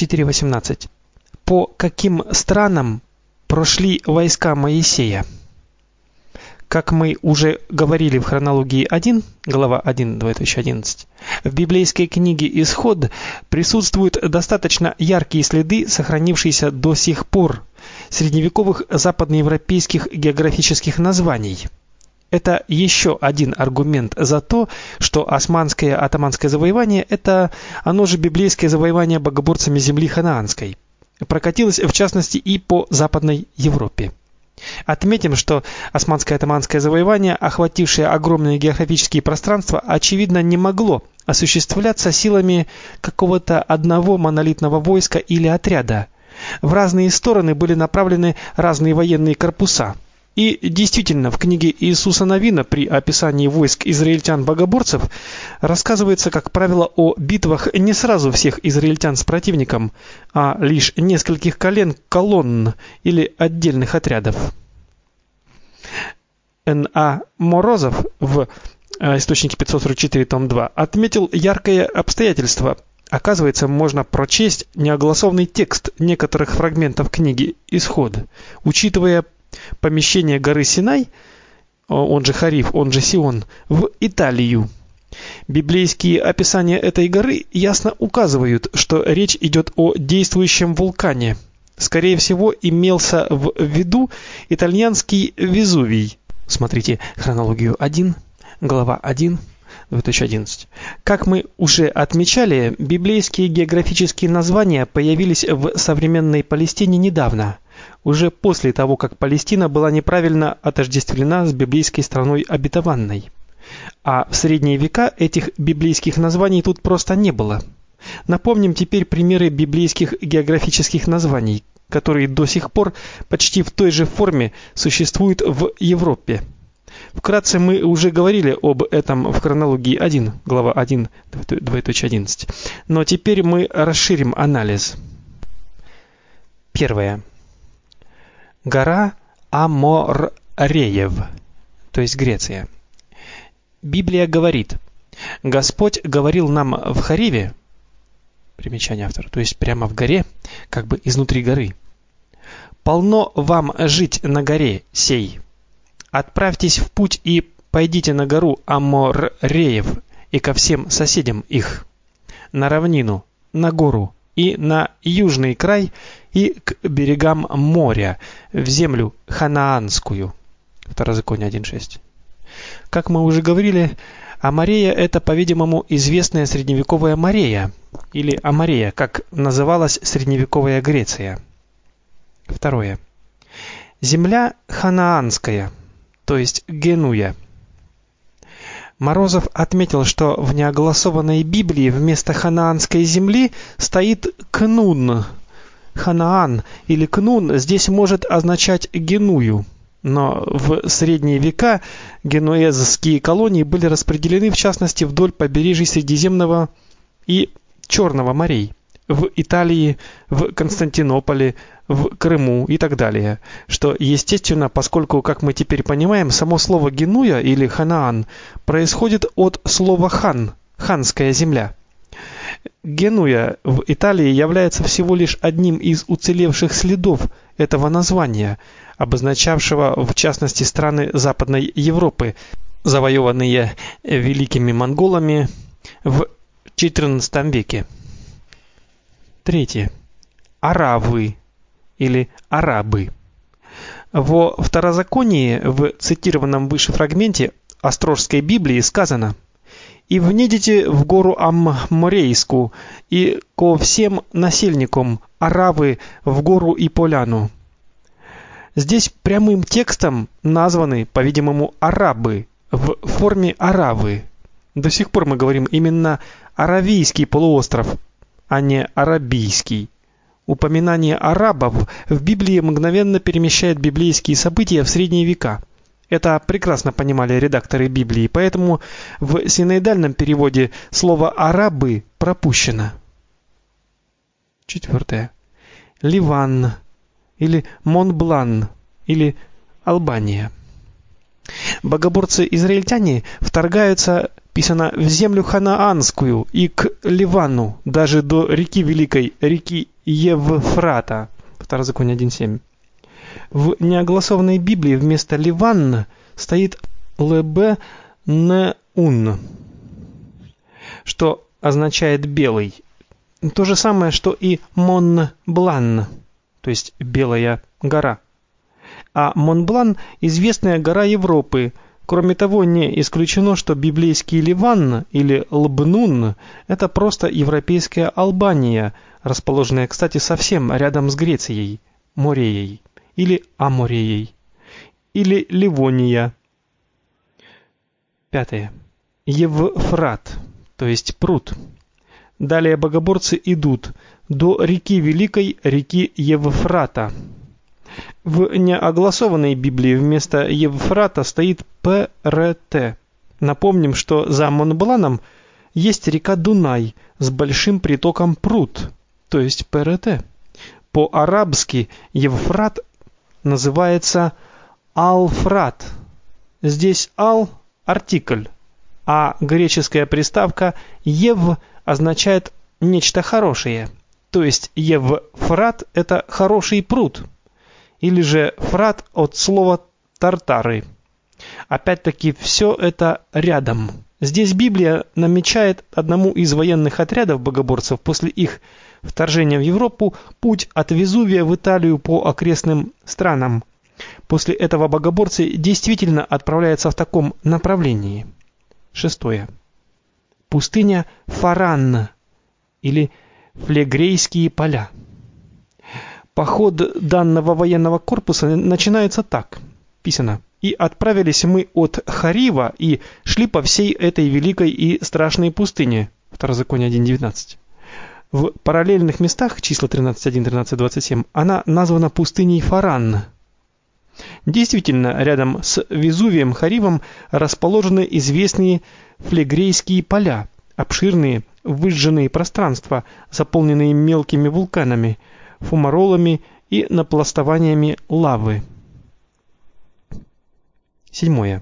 4:18. По каким странам прошли войска Моисея? Как мы уже говорили в хронологии 1, глава 1, 2:11, в библейской книге Исход присутствуют достаточно яркие следы, сохранившиеся до сих пор, средневековых западноевропейских географических названий. Это еще один аргумент за то, что османское атаманское завоевание это оно же библейское завоевание богоборцами земли ханаанской. Прокатилось в частности и по Западной Европе. Отметим, что османское атаманское завоевание, охватившее огромные географические пространства, очевидно не могло осуществляться силами какого-то одного монолитного войска или отряда. В разные стороны были направлены разные военные корпуса. И действительно, в книге Иисуса Навина при описании войск израильтян-богоборцев рассказывается, как правило, о битвах не сразу всех израильтян с противником, а лишь нескольких колонн или отдельных отрядов. Н.А. Морозов в источнике 544, том 2 отметил яркое обстоятельство. Оказывается, можно прочесть неогласованный текст некоторых фрагментов книги Исход, учитывая помещение горы Синай, он же Хариф, он же Сион, в Италию. Библейские описания этой горы ясно указывают, что речь идет о действующем вулкане. Скорее всего, имелся в виду итальянский Везувий. Смотрите хронологию 1, глава 1, 2:11. Как мы уже отмечали, библейские географические названия появились в современной Палестине недавно, уже после того, как Палестина была неправильно отождествлена с библейской страной обетованной. А в средние века этих библейских названий тут просто не было. Напомним теперь примеры библейских географических названий, которые до сих пор почти в той же форме существуют в Европе. Вкратце мы уже говорили об этом в хронологии 1, глава 1, 2:11. Но теперь мы расширим анализ. Первое. Гора Амореев, то есть Греция. Библия говорит: Господь говорил нам в Хариве, примечание автора, то есть прямо в горе, как бы изнутри горы: полно вам жить на горе сей. Отправьтесь в путь и пойдите на гору Амореев и ко всем соседям их, на равнину, на гору и на южный край и к берегам моря, в землю ханаанскую. Второзаконие 1:6. Как мы уже говорили, Аморея это, по-видимому, известная средневековая Морея или Аморея, как называлась средневековая Греция. Второе. Земля ханаанская, то есть Генуя. Морозов отметил, что в неогласованной Библии вместо ханаанской земли стоит Кнун. Ханаан или Кнун здесь может означать Геную, но в средние века генуэзские колонии были распределены в частности вдоль побережий Средиземного и Черного морей, в Италии, в Константинополе, в Крыму и так далее, что естественно, поскольку, как мы теперь понимаем, само слово Генуя или Ханаан происходит от слова хан, ханская земля. Генуя в Италии является всего лишь одним из уцелевших следов этого названия, обозначавшего в частности страны Западной Европы, завоеванные великими монголами в XIV веке. Третье. Аравы или арабы. Во Второзаконии в цитированном выше фрагменте Острожской Библии сказано: «И внидите в гору Амморейскую, и ко всем насельникам Аравы в гору и поляну». Здесь прямым текстом названы, по-видимому, арабы в форме Аравы. До сих пор мы говорим именно Аравийский полуостров, а не Арабийский. Упоминание арабов в Библии мгновенно перемещает библейские события в средние века. Это прекрасно понимали редакторы Библии, поэтому в синоидальном переводе слово арабы пропущено. Четвертое. Ливан или Монблан или Албания. Богоборцы-израильтяне вторгаются, писано, в землю ханаанскую и к Ливану, даже до реки Великой, реки Евфрата. Второзаконие 1:7. В неогласованной Библии вместо Ливан стоит Лебе Неун, что означает белый. То же самое, что и Монблан, то есть Белая гора. А Монблан – известная гора Европы. Кроме того, не исключено, что библейский Ливан или Лбнун – это просто европейская Албания, расположенная, кстати, совсем рядом с Грецией, Мореей, или Амореей, или Ливония. 5. Евфрат, то есть пруд. Далее богоборцы идут до реки Великой, реки Евфрата. В неогласованной Библии вместо Евфрата стоит ПРТ. Напомним, что за Монбланом есть река Дунай с большим притоком Прут, то есть ПРТ. По-арабски Евфрат называется Алфрат. Здесь ал – артикль, а греческая приставка ев означает нечто хорошее. То есть Евфрат – это хороший пруд. Или же фрат от слова тартары. Опять-таки, все это рядом. Здесь Библия намечает одному из военных отрядов богоборцев после их вторжения в Европу путь от Везувия в Италию по окрестным странам. После этого богоборцы действительно отправляются в таком направлении. 6. Пустыня Фаран или Флегрейские поля. Поход данного военного корпуса начинается так. Писано: «И отправились мы от Харива и шли по всей этой великой и страшной пустыне». Второзаконие 1:19. В параллельных местах, числа 13:1, 13:27, она названа пустыней Фаран. Действительно, рядом с Везувием Харивом расположены известные Флегрейские поля, обширные выжженные пространства, заполненные мелкими вулканами, фумаролами и напластованиями лавы. 7.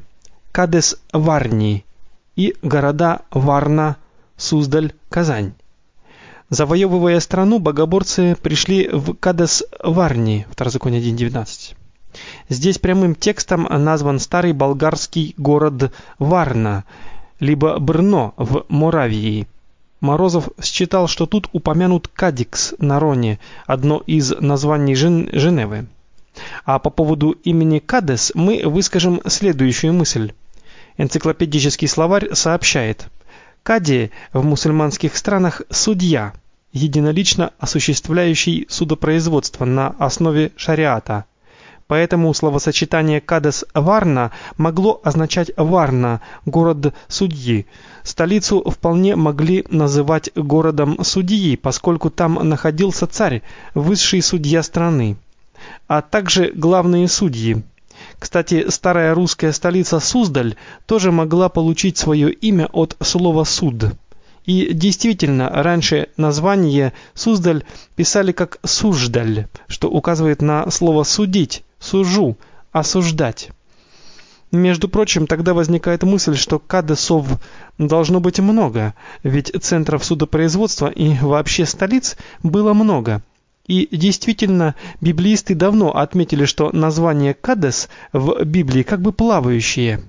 Кадес-Варни и города Варна, Суздаль, Казань. Завоевывая страну, богоборцы пришли в Кадес-Варни, Второзаконие 1:19. Здесь прямым текстом назван старый болгарский город Варна, либо Брно в Моравии. Морозов считал, что тут упомянут Кадикс на Роне, одно из названий Женевы. А по поводу имени Кадес мы выскажем следующую мысль. Энциклопедический словарь сообщает: Кади в мусульманских странах судья, единолично осуществляющий судопроизводство на основе шариата. Поэтому словосочетание Кадес-Варна могло означать Варна, город судьи. Столицу вполне могли называть городом судьи, поскольку там находился царь, высший судья страны, а также главные судьи. Кстати, старая русская столица Суздаль тоже могла получить свое имя от слова суд. И действительно, раньше название Суздаль писали как Суждаль, что указывает на слово судить, сужу, осуждать. Между прочим, тогда возникает мысль, что кадесов должно быть много, ведь центров судопроизводства и вообще столиц было много. И действительно, библеисты давно отметили, что название Кадес в Библии как бы плавающее.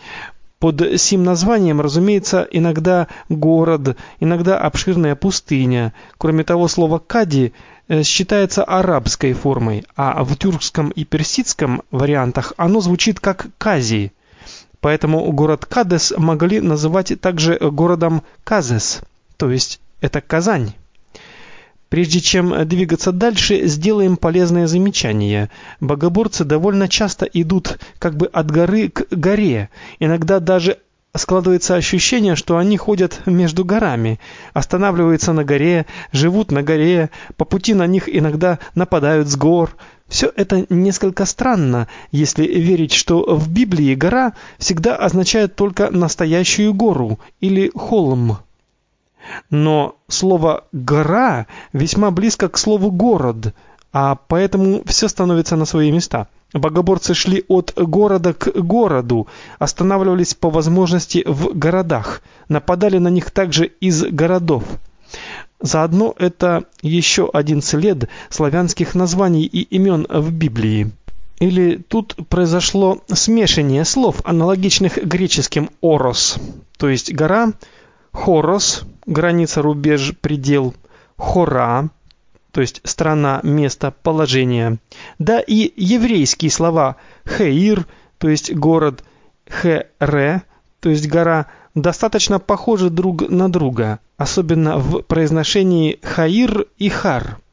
Под сим названием, разумеется, иногда город, иногда обширная пустыня. Кроме того, слово «кади» считается арабской формой, а в тюркском и персидском вариантах оно звучит как «кази». Поэтому город Кадес могли называть также городом Казес, то есть это Казань. Прежде чем двигаться дальше, сделаем полезное замечание. Богоборцы довольно часто идут как бы от горы к горе. Иногда даже складывается ощущение, что они ходят между горами, останавливаются на горе, живут на горе, по пути на них иногда нападают с гор. Все это несколько странно, если верить, что в Библии гора всегда означает только настоящую гору или холм. Но слово «гора» весьма близко к слову «город», а поэтому все становится на свои места. Богоборцы шли от города к городу, останавливались по возможности в городах, нападали на них также из городов. Заодно это еще один след славянских названий и имен в Библии. Или тут произошло смешение слов, аналогичных греческим «орос», то есть гора, «хорос», граница, рубеж, предел, «хора», то есть страна, место, положение. Да и еврейские слова «хеир», то есть город, «хере», то есть гора, достаточно похожи друг на друга, особенно в произношении «хаир» и «хар».